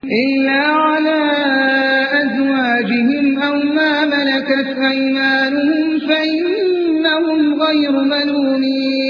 إلا على أزواجهم أو ما ملكت أيمانهم فإنهم غير ملومين